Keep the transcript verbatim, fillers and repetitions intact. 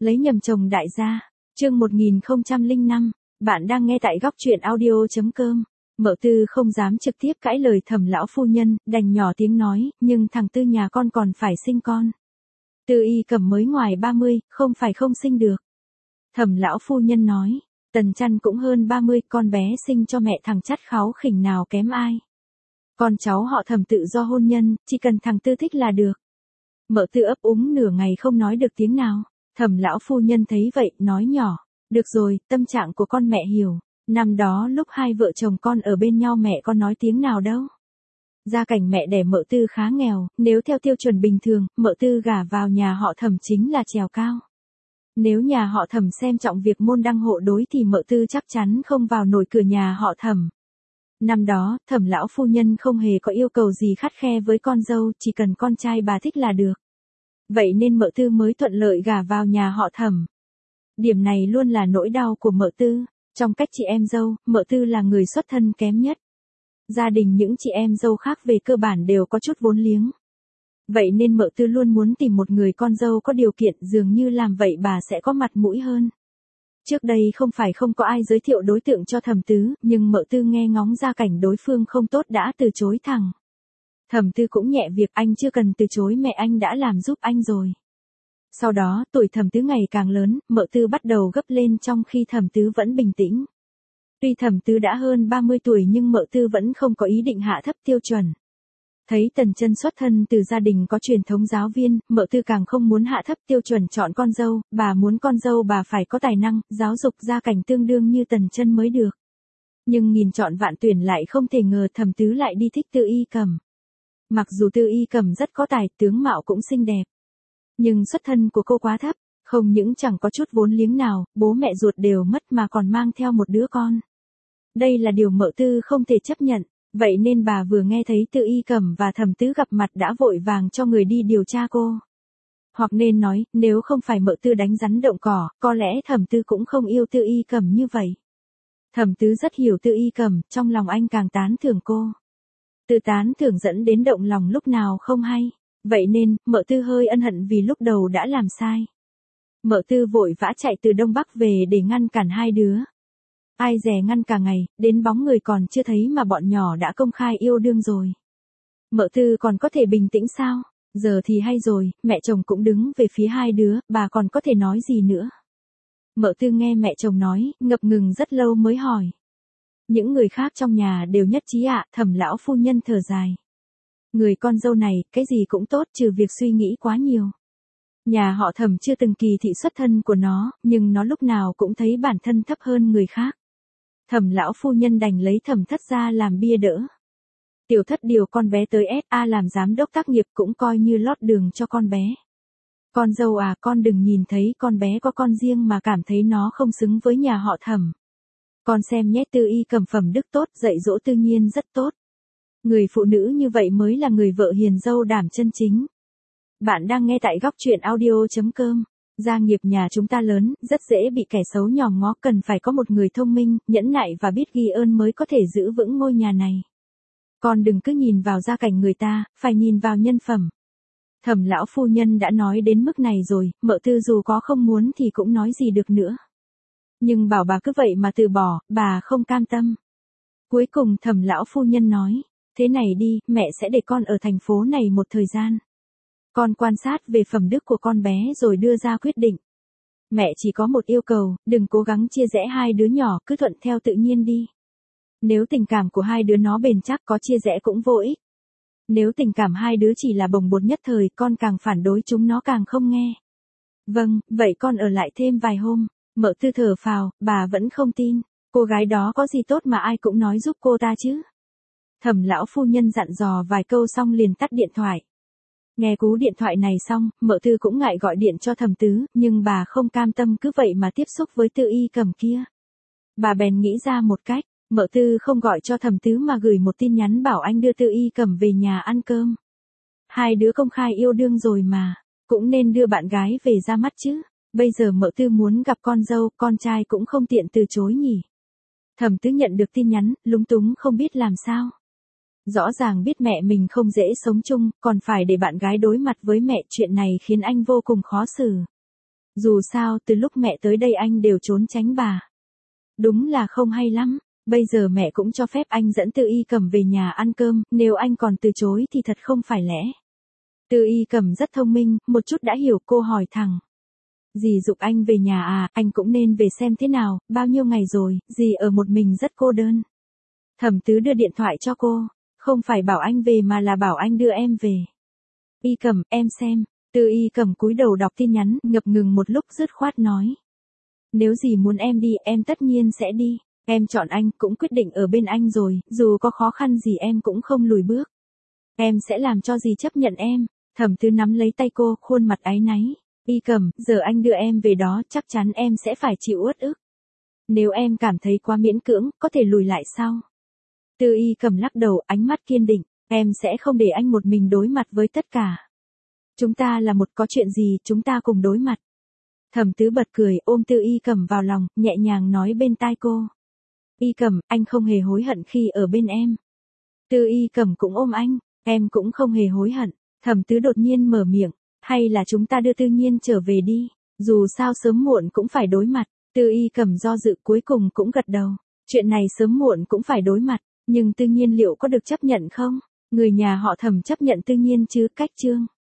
Lấy nhầm chồng đại gia. Chương một nghìn không trăm lẻ năm, bạn đang nghe tại góc truyện audio chấm com. Mợ Tư không dám trực tiếp cãi lời Thẩm lão phu nhân, đành nhỏ tiếng nói, nhưng thằng Tư nhà con còn phải sinh con. Tư Y Cẩm mới ngoài ba mươi, không phải không sinh được. Thẩm lão phu nhân nói, Tần Chăn cũng hơn ba mươi, con bé sinh cho mẹ thằng chắt kháu khỉnh nào kém ai. Con cháu họ Thẩm tự do hôn nhân, chỉ cần thằng Tư thích là được. Mợ Tư ấp úng nửa ngày không nói được tiếng nào. Thẩm lão phu nhân thấy vậy, nói nhỏ, được rồi, tâm trạng của con mẹ hiểu. Năm đó lúc hai vợ chồng con ở bên nhau mẹ con nói tiếng nào đâu. Gia cảnh mẹ đẻ Mợ Tư khá nghèo, nếu theo tiêu chuẩn bình thường, Mợ Tư gả vào nhà họ Thẩm chính là trèo cao. Nếu nhà họ Thẩm xem trọng việc môn đăng hộ đối thì Mợ Tư chắc chắn không vào nổi cửa nhà họ Thẩm. Năm đó, Thẩm lão phu nhân không hề có yêu cầu gì khắt khe với con dâu, chỉ cần con trai bà thích là được. Vậy nên Mợ Tư mới thuận lợi gả vào nhà họ Thẩm. Điểm này luôn là nỗi đau của Mợ Tư. Trong cách chị em dâu, Mợ Tư là người xuất thân kém nhất. Gia đình những chị em dâu khác về cơ bản đều có chút vốn liếng. Vậy nên Mợ Tư luôn muốn tìm một người con dâu có điều kiện, dường như làm vậy bà sẽ có mặt mũi hơn. Trước đây không phải không có ai giới thiệu đối tượng cho Thẩm Tứ, nhưng Mợ Tư nghe ngóng gia cảnh đối phương không tốt đã từ chối thẳng. Thẩm Tư cũng nhẹ việc, anh chưa cần từ chối, mẹ anh đã làm giúp anh rồi. Sau đó, tuổi Thẩm Tứ ngày càng lớn, Mợ Tư bắt đầu gấp lên trong khi Thẩm Tứ vẫn bình tĩnh. Tuy Thẩm Tứ đã hơn ba mươi tuổi nhưng Mợ Tư vẫn không có ý định hạ thấp tiêu chuẩn. Thấy Tần Chân xuất thân từ gia đình có truyền thống giáo viên, Mợ Tư càng không muốn hạ thấp tiêu chuẩn chọn con dâu, bà muốn con dâu bà phải có tài năng, giáo dục gia cảnh tương đương như Tần Chân mới được. Nhưng nghìn chọn vạn tuyển lại không thể ngờ Thẩm Tứ lại đi thích Tư Y Cẩm. Mặc dù Tư Y Cẩm rất có tài, tướng mạo cũng xinh đẹp. Nhưng xuất thân của cô quá thấp, không những chẳng có chút vốn liếng nào, bố mẹ ruột đều mất mà còn mang theo một đứa con. Đây là điều Mợ Tư không thể chấp nhận, vậy nên bà vừa nghe thấy Tư Y Cẩm và Thẩm Tứ gặp mặt đã vội vàng cho người đi điều tra cô. Hoặc nên nói, nếu không phải Mợ Tư đánh rắn động cỏ, có lẽ Thẩm Tứ cũng không yêu Tư Y Cẩm như vậy. Thẩm Tứ rất hiểu Tư Y Cẩm, trong lòng anh càng tán thưởng cô. Từ tán thưởng dẫn đến động lòng lúc nào không hay. Vậy nên, Mợ Tư hơi ân hận vì lúc đầu đã làm sai. Mợ Tư vội vã chạy từ Đông Bắc về để ngăn cản hai đứa. Ai dè ngăn cả ngày, đến bóng người còn chưa thấy mà bọn nhỏ đã công khai yêu đương rồi. Mợ Tư còn có thể bình tĩnh sao? Giờ thì hay rồi, mẹ chồng cũng đứng về phía hai đứa, bà còn có thể nói gì nữa? Mợ Tư nghe mẹ chồng nói, ngập ngừng rất lâu mới hỏi. Những người khác trong nhà đều nhất trí ạ, Thẩm lão phu nhân thở dài. Người con dâu này, cái gì cũng tốt trừ việc suy nghĩ quá nhiều. Nhà họ Thẩm chưa từng kỳ thị xuất thân của nó, nhưng nó lúc nào cũng thấy bản thân thấp hơn người khác. Thẩm lão phu nhân đành lấy Thẩm Thất ra làm bia đỡ. Tiểu Thất điều con bé tới ét a làm giám đốc tác nghiệp cũng coi như lót đường cho con bé. Con dâu à, con đừng nhìn thấy con bé có con riêng mà cảm thấy nó không xứng với nhà họ Thẩm. Con xem nhé, Tư Y Cẩm phẩm đức tốt, dạy dỗ tự nhiên rất tốt. Người phụ nữ như vậy mới là người vợ hiền dâu đảm chân chính. Bạn đang nghe tại góc truyện audio chấm com. Gia nghiệp nhà chúng ta lớn, rất dễ bị kẻ xấu nhòm ngó, cần phải có một người thông minh, nhẫn nại và biết ghi ơn mới có thể giữ vững ngôi nhà này. Con đừng cứ nhìn vào gia cảnh người ta, phải nhìn vào nhân phẩm. Thẩm lão phu nhân đã nói đến mức này rồi, Mợ Tư dù có không muốn thì cũng nói gì được nữa. Nhưng bảo bà cứ vậy mà từ bỏ, bà không cam tâm. Cuối cùng Thẩm lão phu nhân nói, thế này đi, mẹ sẽ để con ở thành phố này một thời gian. Con quan sát về phẩm đức của con bé rồi đưa ra quyết định. Mẹ chỉ có một yêu cầu, đừng cố gắng chia rẽ hai đứa nhỏ, cứ thuận theo tự nhiên đi. Nếu tình cảm của hai đứa nó bền chắc, có chia rẽ cũng vô ích. Nếu tình cảm hai đứa chỉ là bồng bột nhất thời, con càng phản đối chúng nó càng không nghe. Vâng, vậy con ở lại thêm vài hôm. Mợ Tư thở phào, bà vẫn không tin. Cô gái đó có gì tốt mà ai cũng nói giúp cô ta chứ. Thẩm lão phu nhân dặn dò vài câu xong liền tắt điện thoại. Nghe cú điện thoại này xong, Mợ Tư cũng ngại gọi điện cho Thẩm Tứ, nhưng bà không cam tâm cứ vậy mà tiếp xúc với Tư Y Cẩm kia. Bà bèn nghĩ ra một cách, Mợ Tư không gọi cho Thẩm Tứ mà gửi một tin nhắn bảo anh đưa Tư Y Cẩm về nhà ăn cơm. Hai đứa công khai yêu đương rồi mà, cũng nên đưa bạn gái về ra mắt chứ. Bây giờ Mợ Tư muốn gặp con dâu, con trai cũng không tiện từ chối nhỉ. Thẩm Tứ nhận được tin nhắn, lúng túng không biết làm sao. Rõ ràng biết mẹ mình không dễ sống chung, còn phải để bạn gái đối mặt với mẹ, chuyện này khiến anh vô cùng khó xử. Dù sao từ lúc mẹ tới đây anh đều trốn tránh bà. Đúng là không hay lắm, bây giờ mẹ cũng cho phép anh dẫn Tư Y Cẩm về nhà ăn cơm, nếu anh còn từ chối thì thật không phải lẽ. Tư Y Cẩm rất thông minh, một chút đã hiểu, cô hỏi thẳng. Dì giục anh về nhà à, anh cũng nên về xem thế nào, bao nhiêu ngày rồi, dì ở một mình rất cô đơn. Thẩm Tứ đưa điện thoại cho cô, không phải bảo anh về mà là bảo anh đưa em về. Y Cẩm, em xem. Tư Y Cẩm cúi đầu đọc tin nhắn, ngập ngừng một lúc dứt khoát nói. Nếu dì muốn em đi, em tất nhiên sẽ đi. Em chọn anh, cũng quyết định ở bên anh rồi, dù có khó khăn gì em cũng không lùi bước. Em sẽ làm cho dì chấp nhận em. Thẩm Tứ nắm lấy tay cô, khuôn mặt áy náy. Y Cẩm, giờ anh đưa em về đó, chắc chắn em sẽ phải chịu uất ức. Nếu em cảm thấy quá miễn cưỡng, có thể lùi lại sau. Tư Y Cẩm lắc đầu, ánh mắt kiên định. Em sẽ không để anh một mình đối mặt với tất cả. Chúng ta là một, có chuyện gì, chúng ta cùng đối mặt. Thẩm Tứ bật cười, ôm Tư Y Cẩm vào lòng, nhẹ nhàng nói bên tai cô. Y Cẩm, anh không hề hối hận khi ở bên em. Tư Y Cẩm cũng ôm anh, em cũng không hề hối hận. Thẩm Tứ đột nhiên mở miệng, hay là chúng ta đưa Tư Nhiên trở về đi, dù sao sớm muộn cũng phải đối mặt. Tư Y Cẩm do dự cuối cùng cũng gật đầu, chuyện này sớm muộn cũng phải đối mặt, nhưng Tư Nhiên liệu có được chấp nhận không? Người nhà họ Thẩm chấp nhận Tư Nhiên chứ, cách Trương